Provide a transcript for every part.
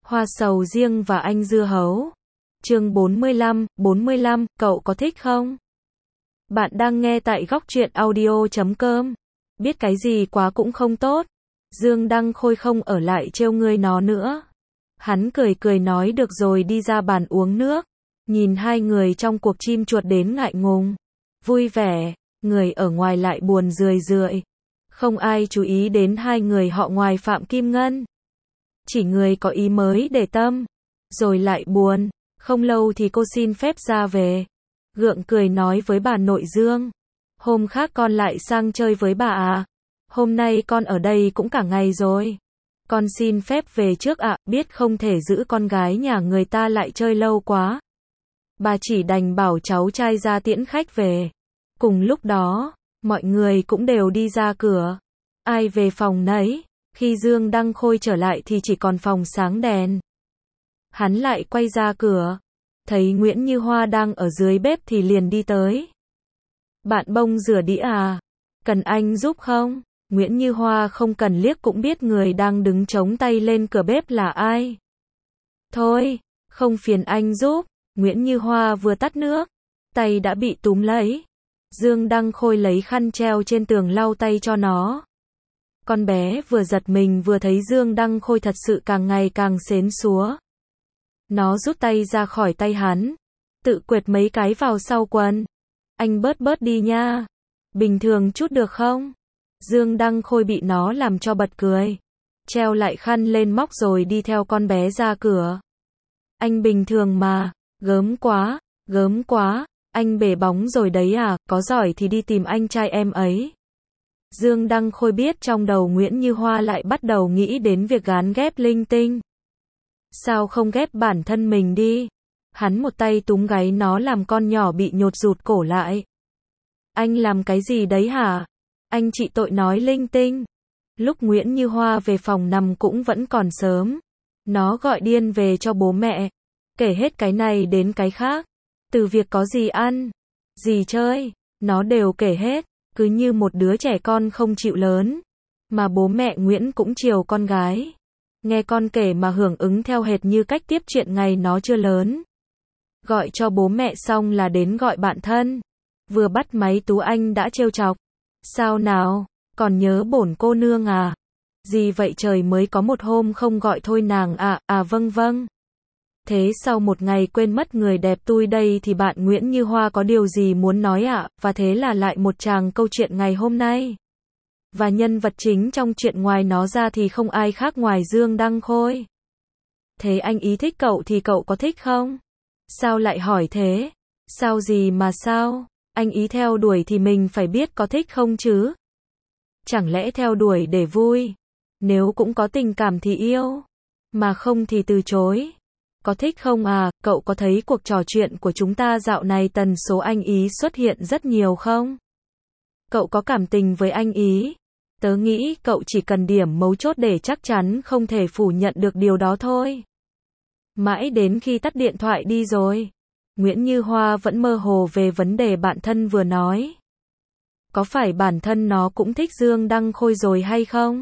Hoa sầu riêng và anh dưa hấu. Chương 45, cậu có thích không? Bạn đang nghe tại góc truyện audio.com. Biết cái gì quá cũng không tốt. Dương Đăng Khôi không ở lại trêu ngươi nó nữa. Hắn cười cười nói được rồi đi ra bàn uống nước. Nhìn hai người trong cuộc chim chuột đến ngại ngùng. Vui vẻ, người ở ngoài lại buồn rười rượi. Không ai chú ý đến hai người họ ngoài Phạm Kim Ngân. Chỉ người có ý mới để tâm. Rồi lại buồn. Không lâu thì cô xin phép ra về. Gượng cười nói với bà nội Dương. Hôm khác con lại sang chơi với bà à? Hôm nay con ở đây cũng cả ngày rồi. Con xin phép về trước ạ, biết không thể giữ con gái nhà người ta lại chơi lâu quá. Bà chỉ đành bảo cháu trai ra tiễn khách về. Cùng lúc đó, mọi người cũng đều đi ra cửa. Ai về phòng nấy. Khi Dương Đăng Khôi trở lại thì chỉ còn phòng sáng đèn. Hắn lại quay ra cửa. Thấy Nguyễn Như Hoa đang ở dưới bếp thì liền đi tới. Bạn bông rửa đĩa à? Cần anh giúp không? Nguyễn Như Hoa không cần liếc cũng biết người đang đứng chống tay lên cửa bếp là ai. Thôi, không phiền anh giúp. Nguyễn Như Hoa vừa tắt nước. Tay đã bị túm lấy. Dương Đăng Khôi lấy khăn treo trên tường lau tay cho nó. Con bé vừa giật mình vừa thấy Dương Đăng Khôi thật sự càng ngày càng xến xúa. Nó rút tay ra khỏi tay hắn. Tự quệt mấy cái vào sau quần. Anh bớt đi nha. Bình thường chút được không? Dương Đăng Khôi bị nó làm cho bật cười. Treo lại khăn lên móc rồi đi theo con bé ra cửa. Anh bình thường mà. Gớm quá. Anh bể bóng rồi đấy à, có giỏi thì đi tìm anh trai em ấy. Dương Đăng Khôi biết trong đầu Nguyễn Như Hoa lại bắt đầu nghĩ đến việc gán ghép linh tinh. Sao không ghép bản thân mình đi? Hắn một tay túm gáy nó làm con nhỏ bị nhột rụt cổ lại. Anh làm cái gì đấy hả? Anh trị tội nói linh tinh. Lúc Nguyễn Như Hoa về phòng nằm cũng vẫn còn sớm. Nó gọi điên về cho bố mẹ. Kể hết cái này đến cái khác. Từ việc có gì ăn, gì chơi, nó đều kể hết. Cứ như một đứa trẻ con không chịu lớn. Mà bố mẹ Nguyễn cũng chiều con gái. Nghe con kể mà hưởng ứng theo hệt như cách tiếp chuyện ngày nó chưa lớn. Gọi cho bố mẹ xong là đến gọi bạn thân. Vừa bắt máy Tú Anh đã trêu chọc. Sao nào, còn nhớ bổn cô nương à? Gì vậy trời mới có một hôm không gọi thôi nàng à, vâng. Thế sau một ngày quên mất người đẹp tui đây thì bạn Nguyễn Như Hoa có điều gì muốn nói ạ? Và thế là lại một tràng câu chuyện ngày hôm nay. Và nhân vật chính trong chuyện ngoài nó ra thì không ai khác ngoài Dương Đăng Khôi. Thế anh ý thích cậu thì cậu có thích không? Sao lại hỏi thế? Sao gì mà sao? Anh ý theo đuổi thì mình phải biết có thích không chứ? Chẳng lẽ theo đuổi để vui? Nếu cũng có tình cảm thì yêu. Mà không thì từ chối. Có thích không à? Cậu có thấy cuộc trò chuyện của chúng ta dạo này tần số anh ý xuất hiện rất nhiều không? Cậu có cảm tình với anh ý? Tớ nghĩ cậu chỉ cần điểm mấu chốt để chắc chắn không thể phủ nhận được điều đó thôi. Mãi đến khi tắt điện thoại đi rồi. Nguyễn Như Hoa vẫn mơ hồ về vấn đề bạn thân vừa nói. Có phải bản thân nó cũng thích Dương Đăng Khôi rồi hay không?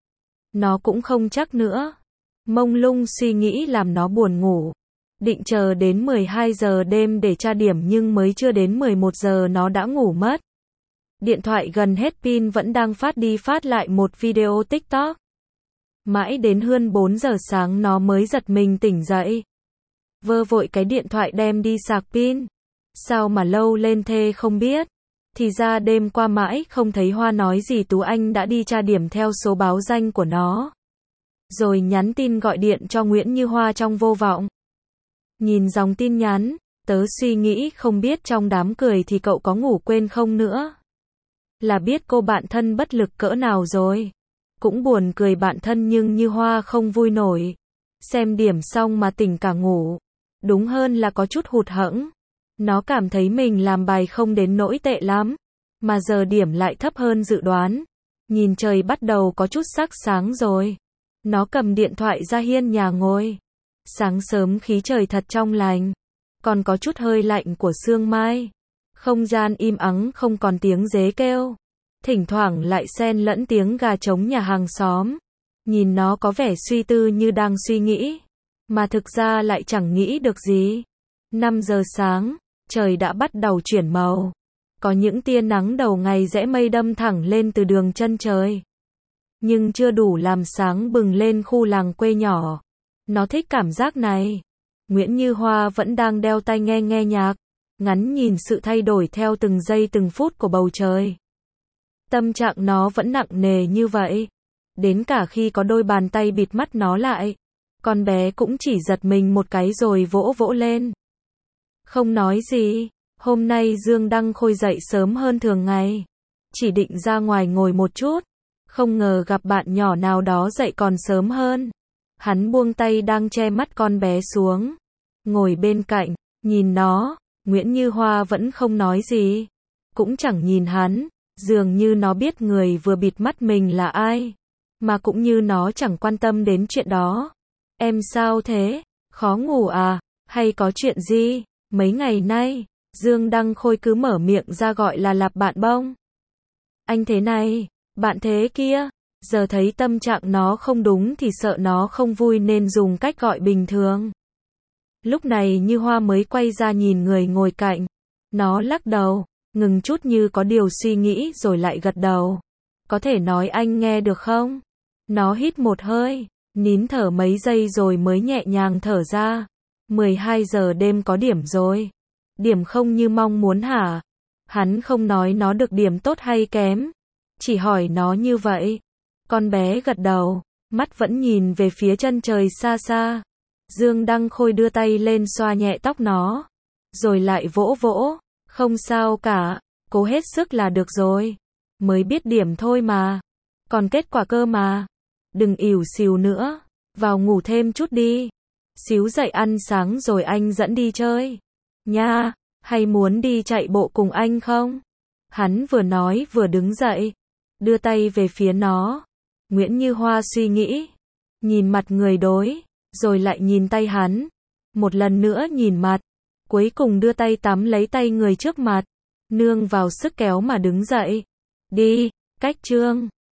Nó cũng không chắc nữa. Mông lung suy nghĩ làm nó buồn ngủ. Định chờ đến 12 giờ đêm để tra điểm nhưng mới chưa đến 11 giờ nó đã ngủ mất. Điện thoại gần hết pin vẫn đang phát đi phát lại một video TikTok. Mãi đến hơn 4 giờ sáng nó mới giật mình tỉnh dậy. Vơ vội cái điện thoại đem đi sạc pin. Sao mà lâu lên thế không biết. Thì ra đêm qua mãi không thấy Hoa nói gì Tú Anh đã đi tra điểm theo số báo danh của nó. Rồi nhắn tin gọi điện cho Nguyễn Như Hoa trong vô vọng. Nhìn dòng tin nhắn, tớ suy nghĩ không biết trong đám cười thì cậu có ngủ quên không nữa. Là biết cô bạn thân bất lực cỡ nào rồi. Cũng buồn cười bạn thân nhưng Như Hoa không vui nổi. Xem điểm xong mà tỉnh cả ngủ. Đúng hơn là có chút hụt hẫng. Nó cảm thấy mình làm bài không đến nỗi tệ lắm. Mà giờ điểm lại thấp hơn dự đoán. Nhìn trời bắt đầu có chút sắc sáng rồi. Nó cầm điện thoại ra hiên nhà ngồi. Sáng sớm khí trời thật trong lành. Còn có chút hơi lạnh của sương mai. Không gian im ắng không còn tiếng dế kêu. Thỉnh thoảng lại xen lẫn tiếng gà trống nhà hàng xóm. Nhìn nó có vẻ suy tư như đang suy nghĩ. mà thực ra lại chẳng nghĩ được gì. 5 giờ sáng, trời đã bắt đầu chuyển màu. Có những tia nắng đầu ngày rẽ mây đâm thẳng lên từ đường chân trời. Nhưng chưa đủ làm sáng bừng lên khu làng quê nhỏ. Nó thích cảm giác này. Nguyễn Như Hoa vẫn đang đeo tai nghe nghe nhạc, ngắm nhìn sự thay đổi theo từng giây từng phút của bầu trời. Tâm trạng nó vẫn nặng nề như vậy. Đến cả khi có đôi bàn tay bịt mắt nó lại, con bé cũng chỉ giật mình một cái rồi vỗ vỗ lên. Không nói gì. Hôm nay Dương Đăng Khôi dậy sớm hơn thường ngày. Chỉ định ra ngoài ngồi một chút. Không ngờ gặp bạn nhỏ nào đó dậy còn sớm hơn. Hắn buông tay đang che mắt con bé xuống. Ngồi bên cạnh, nhìn nó. Nguyễn Như Hoa vẫn không nói gì. Cũng chẳng nhìn hắn. Dường như nó biết người vừa bịt mắt mình là ai. Mà cũng như nó chẳng quan tâm đến chuyện đó. Em sao thế? Khó ngủ à? Hay có chuyện gì? Mấy ngày nay, Dương Đăng Khôi cứ mở miệng ra gọi là lặp bạn bông. Anh thế này, bạn thế kia. Giờ thấy tâm trạng nó không đúng thì sợ nó không vui nên dùng cách gọi bình thường. Lúc này Như Hoa mới quay ra nhìn người ngồi cạnh. Nó lắc đầu, ngừng chút như có điều suy nghĩ rồi lại gật đầu. Có thể nói anh nghe được không? Nó hít một hơi, nín thở mấy giây rồi mới nhẹ nhàng thở ra. 12 giờ đêm có điểm rồi. Điểm không như mong muốn hả? Hắn không nói nó được điểm tốt hay kém. Chỉ hỏi nó như vậy. Con bé gật đầu, mắt vẫn nhìn về phía chân trời xa xa. Dương Đăng Khôi đưa tay lên xoa nhẹ tóc nó. Rồi lại vỗ vỗ. Không sao cả, cố hết sức là được rồi. Mới biết điểm thôi mà. Còn kết quả cơ mà. Đừng ỉu xìu nữa. Vào ngủ thêm chút đi. Xíu dậy ăn sáng rồi anh dẫn đi chơi. Nha, hay muốn đi chạy bộ cùng anh không? Hắn vừa nói vừa đứng dậy. Đưa tay về phía nó. Nguyễn Như Hoa suy nghĩ. Nhìn mặt người đối. Rồi lại nhìn tay hắn. Một lần nữa nhìn mặt. Cuối cùng đưa tay tắm lấy tay người trước mặt. Nương vào sức kéo mà đứng dậy. Đi, cách chương.